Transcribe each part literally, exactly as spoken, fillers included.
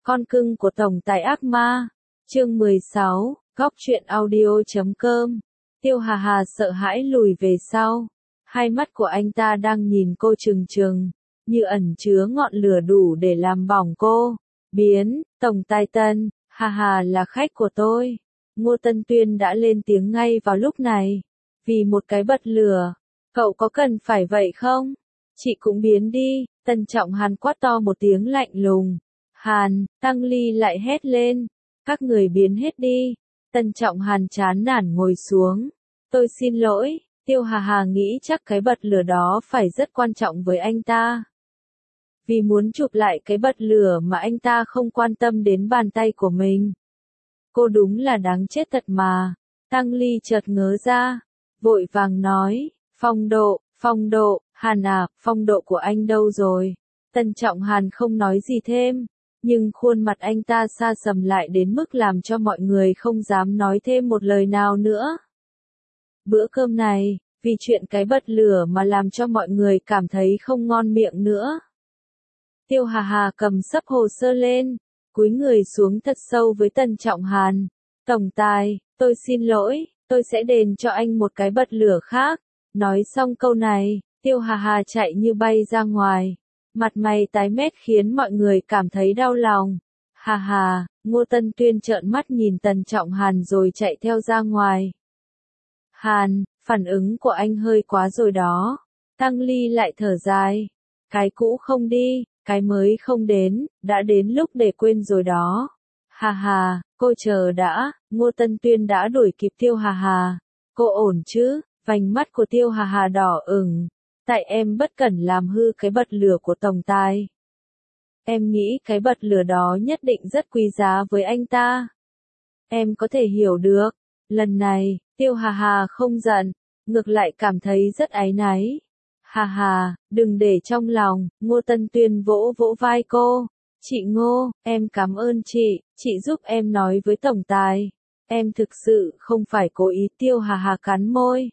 Con cưng của tổng tài ác ma. Chương mười sáu, góc truyện audio.com. Tiêu Hà Hà sợ hãi lùi về sau. Hai mắt của anh ta đang nhìn cô trừng trừng, như ẩn chứa ngọn lửa đủ để làm bỏng cô. Biến, tổng tài Tân, Hà Hà là khách của tôi. Ngô Tân Tuyên đã lên tiếng ngay vào lúc này. Vì một cái bật lửa, cậu có cần phải vậy không? Chị cũng biến đi, Tân Trọng Hàn quát to một tiếng lạnh lùng. Hàn, Tăng Ly lại hét lên. Các người biến hết đi. Tân Trọng Hàn chán nản ngồi xuống. Tôi xin lỗi, Tiêu Hà Hà nghĩ chắc cái bật lửa đó phải rất quan trọng với anh ta. Vì muốn chụp lại cái bật lửa mà anh ta không quan tâm đến bàn tay của mình. Cô đúng là đáng chết thật mà. Tăng Ly chợt ngớ ra, vội vàng nói, phong độ, phong độ, Hàn à, phong độ của anh đâu rồi? Tân Trọng Hàn không nói gì thêm, nhưng khuôn mặt anh ta xa sầm lại đến mức làm cho mọi người không dám nói thêm một lời nào nữa. Bữa cơm này, vì chuyện cái bật lửa mà làm cho mọi người cảm thấy không ngon miệng nữa. Tiêu Hà Hà cầm sấp hồ sơ lên, cúi người xuống thật sâu với Tân Trọng Hàn. Tổng tài, tôi xin lỗi, tôi sẽ đền cho anh một cái bật lửa khác. Nói xong câu này, Tiêu Hà Hà chạy như bay ra ngoài. Mặt mày tái mét khiến mọi người cảm thấy đau lòng. Hà hà, Ngô Tân Tuyên trợn mắt nhìn Tân Trọng Hàn rồi chạy theo ra ngoài. Hàn, phản ứng của anh hơi quá rồi đó. Tăng Ly lại thở dài. Cái cũ không đi, cái mới không đến, đã đến lúc để quên rồi đó. Hà hà, cô chờ đã, Ngô Tân Tuyên đã đuổi kịp Tiêu Hà Hà. Cô ổn chứ? Vành mắt của Tiêu Hà Hà đỏ ửng. Tại em bất cẩn làm hư cái bật lửa của tổng tài. Em nghĩ cái bật lửa đó nhất định rất quý giá với anh ta. Em có thể hiểu được. Lần này, Tiêu Hà Hà không giận, ngược lại cảm thấy rất áy náy. Hà hà, đừng để trong lòng, Ngô Tân Tuyên vỗ vỗ vai cô. Chị Ngô, em cảm ơn chị, chị giúp em nói với tổng tài. Em thực sự không phải cố ý. Tiêu Hà Hà cắn môi.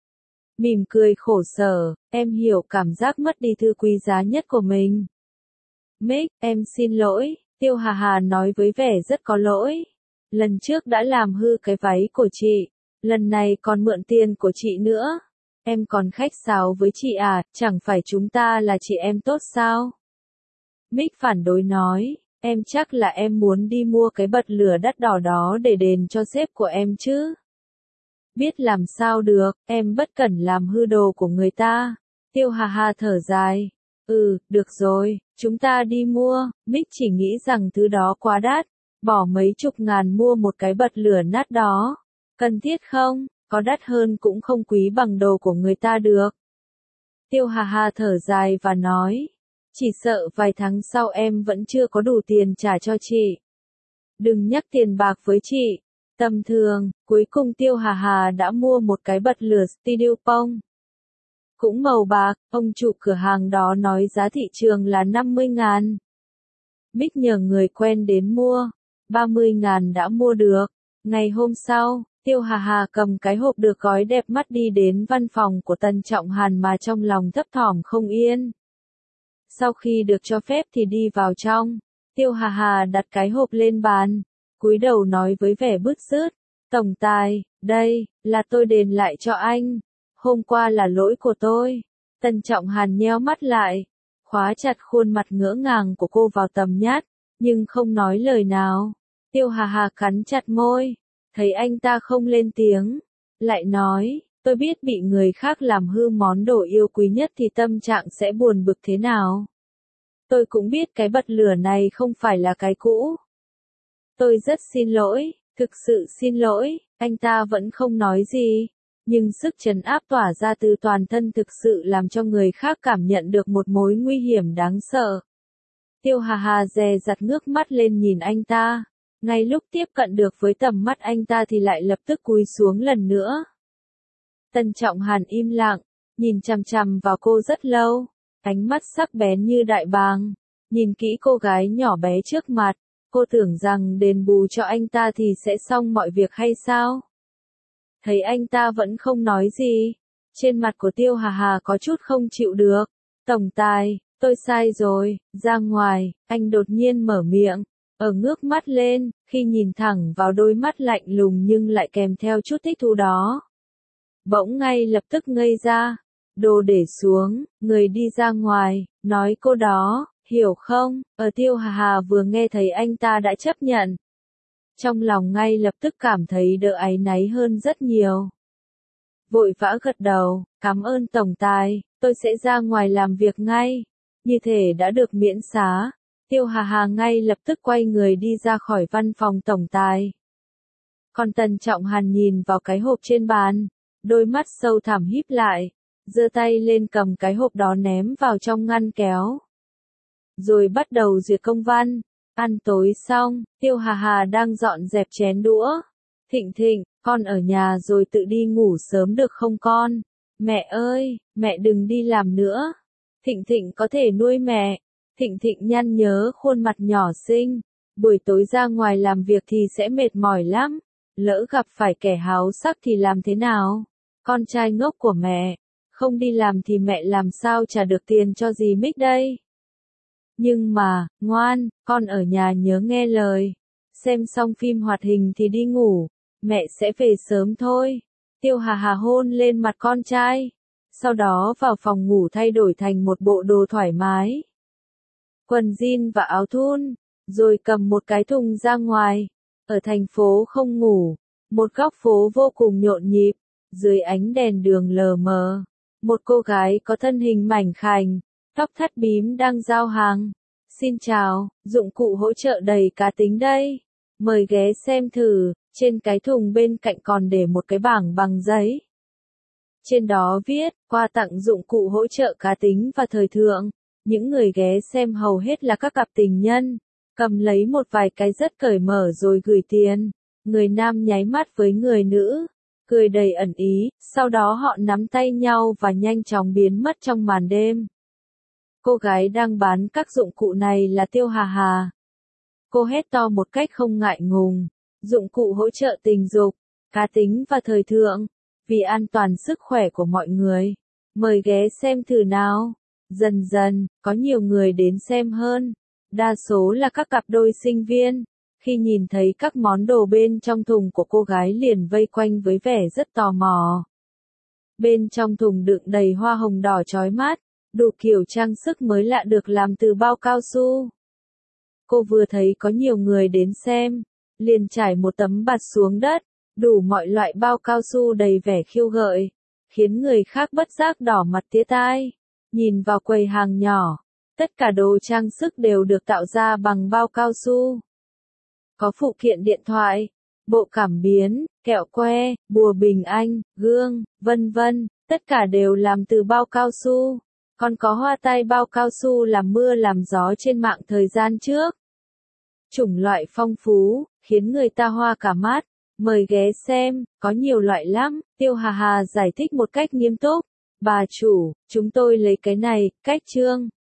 Mỉm cười khổ sở, em hiểu cảm giác mất đi thứ quý giá nhất của mình. Mick, em xin lỗi, Tiêu Hà Hà nói với vẻ rất có lỗi. Lần trước đã làm hư cái váy của chị, lần này còn mượn tiền của chị nữa. Em còn khách sáo với chị à, chẳng phải chúng ta là chị em tốt sao? Mick phản đối nói, em chắc là em muốn đi mua cái bật lửa đắt đỏ đó để đền cho sếp của em chứ. Biết làm sao được, em bất cẩn làm hư đồ của người ta. Tiêu Hà Hà thở dài. Ừ, được rồi, chúng ta đi mua. Mick chỉ nghĩ rằng thứ đó quá đắt, bỏ mấy chục ngàn mua một cái bật lửa nát đó. Cần thiết không? Có đắt hơn cũng không quý bằng đồ của người ta được. Tiêu Hà Hà thở dài và nói, chỉ sợ vài tháng sau em vẫn chưa có đủ tiền trả cho chị. Đừng nhắc tiền bạc với chị. Tầm thường, cuối cùng Tiêu Hà Hà đã mua một cái bật lửa Studio Pong. Cũng màu bạc, ông chủ cửa hàng đó nói giá thị trường là năm mươi ngàn. Mick nhờ người quen đến mua, ba mươi ngàn đã mua được. Ngày hôm sau, Tiêu Hà Hà cầm cái hộp được gói đẹp mắt đi đến văn phòng của Tân Trọng Hàn mà trong lòng thấp thỏm không yên. Sau khi được cho phép thì đi vào trong, Tiêu Hà Hà đặt cái hộp lên bàn. Cúi đầu nói với vẻ bứt rứt, tổng tài, đây, là tôi đền lại cho anh. Hôm qua là lỗi của tôi. Tân Trọng Hàn nheo mắt lại, khóa chặt khuôn mặt ngỡ ngàng của cô vào tầm nhát, nhưng không nói lời nào. Tiêu Hà Hà cắn chặt môi, thấy anh ta không lên tiếng, lại nói, tôi biết bị người khác làm hư món đồ yêu quý nhất thì tâm trạng sẽ buồn bực thế nào. Tôi cũng biết cái bật lửa này không phải là cái cũ. Tôi rất xin lỗi, thực sự xin lỗi. Anh ta vẫn không nói gì, nhưng sức trấn áp tỏa ra từ toàn thân thực sự làm cho người khác cảm nhận được một mối nguy hiểm đáng sợ. Tiêu Hà Hà dè dặt ngước mắt lên nhìn anh ta, ngay lúc tiếp cận được với tầm mắt anh ta thì lại lập tức cúi xuống lần nữa. Tân Trọng Hàn im lặng, nhìn chằm chằm vào cô rất lâu, ánh mắt sắc bén như đại bàng, nhìn kỹ cô gái nhỏ bé trước mặt. Cô tưởng rằng đền bù cho anh ta thì sẽ xong mọi việc hay sao? Thấy anh ta vẫn không nói gì, trên mặt của Tiêu Hà Hà có chút không chịu được. Tổng tài, tôi sai rồi, ra ngoài, anh đột nhiên mở miệng. Ở ngước mắt lên, khi nhìn thẳng vào đôi mắt lạnh lùng nhưng lại kèm theo chút thích thú đó. Bỗng ngay lập tức ngây ra, đồ để xuống, người đi ra ngoài, nói cô đó, hiểu không? Ở Tiêu Hà Hà vừa nghe thấy anh ta đã chấp nhận. Trong lòng ngay lập tức cảm thấy đỡ áy náy hơn rất nhiều. Vội vã gật đầu, cảm ơn tổng tài, tôi sẽ ra ngoài làm việc ngay. Như thể đã được miễn xá, Tiêu Hà Hà ngay lập tức quay người đi ra khỏi văn phòng tổng tài. Còn Tần Trọng Hàn nhìn vào cái hộp trên bàn, đôi mắt sâu thẳm híp lại, giơ tay lên cầm cái hộp đó ném vào trong ngăn kéo. Rồi bắt đầu duyệt công văn. Ăn tối xong, Tiêu Hà Hà đang dọn dẹp chén đũa. Thịnh Thịnh, con ở nhà rồi tự đi ngủ sớm được không con? Mẹ ơi, mẹ đừng đi làm nữa. Thịnh Thịnh có thể nuôi mẹ. Thịnh Thịnh nhăn nhớ khuôn mặt nhỏ xinh. Buổi tối ra ngoài làm việc thì sẽ mệt mỏi lắm. Lỡ gặp phải kẻ háo sắc thì làm thế nào? Con trai ngốc của mẹ. Không đi làm thì mẹ làm sao trả được tiền cho dì Mích đây? Nhưng mà, ngoan, con ở nhà nhớ nghe lời. Xem xong phim hoạt hình thì đi ngủ. Mẹ sẽ về sớm thôi. Tiêu Hà Hà hôn lên mặt con trai. Sau đó vào phòng ngủ thay đổi thành một bộ đồ thoải mái. Quần jean và áo thun. Rồi cầm một cái thùng ra ngoài. Ở thành phố không ngủ. Một góc phố vô cùng nhộn nhịp. Dưới ánh đèn đường lờ mờ. Một cô gái có thân hình mảnh khảnh. Tóc thắt bím đang giao hàng. Xin chào, dụng cụ hỗ trợ đầy cá tính đây. Mời ghé xem thử, trên cái thùng bên cạnh còn để một cái bảng bằng giấy. Trên đó viết, quà tặng dụng cụ hỗ trợ cá tính và thời thượng. Những người ghé xem hầu hết là các cặp tình nhân. Cầm lấy một vài cái rất cởi mở rồi gửi tiền. Người nam nháy mắt với người nữ. Cười đầy ẩn ý, sau đó họ nắm tay nhau và nhanh chóng biến mất trong màn đêm. Cô gái đang bán các dụng cụ này là Tiêu Hà Hà. Cô hét to một cách không ngại ngùng. Dụng cụ hỗ trợ tình dục, cá tính và thời thượng. Vì an toàn sức khỏe của mọi người. Mời ghé xem thử nào. Dần dần, có nhiều người đến xem hơn. Đa số là các cặp đôi sinh viên. Khi nhìn thấy các món đồ bên trong thùng của cô gái liền vây quanh với vẻ rất tò mò. Bên trong thùng đựng đầy hoa hồng đỏ chói mắt. Đủ kiểu trang sức mới lạ được làm từ bao cao su. Cô vừa thấy có nhiều người đến xem, liền trải một tấm bạt xuống đất, đủ mọi loại bao cao su đầy vẻ khiêu gợi, khiến người khác bất giác đỏ mặt tía tai. Nhìn vào quầy hàng nhỏ, tất cả đồ trang sức đều được tạo ra bằng bao cao su. Có phụ kiện điện thoại, bộ cảm biến, kẹo que, bùa bình anh, gương, vân vân, tất cả đều làm từ bao cao su. Còn có hoa tai bao cao su làm mưa làm gió trên mạng thời gian trước. Chủng loại phong phú, khiến người ta hoa cả mắt. Mời ghé xem, có nhiều loại lắm. Tiêu Hà Hà giải thích một cách nghiêm túc. Bà chủ, chúng tôi lấy cái này, cách trương.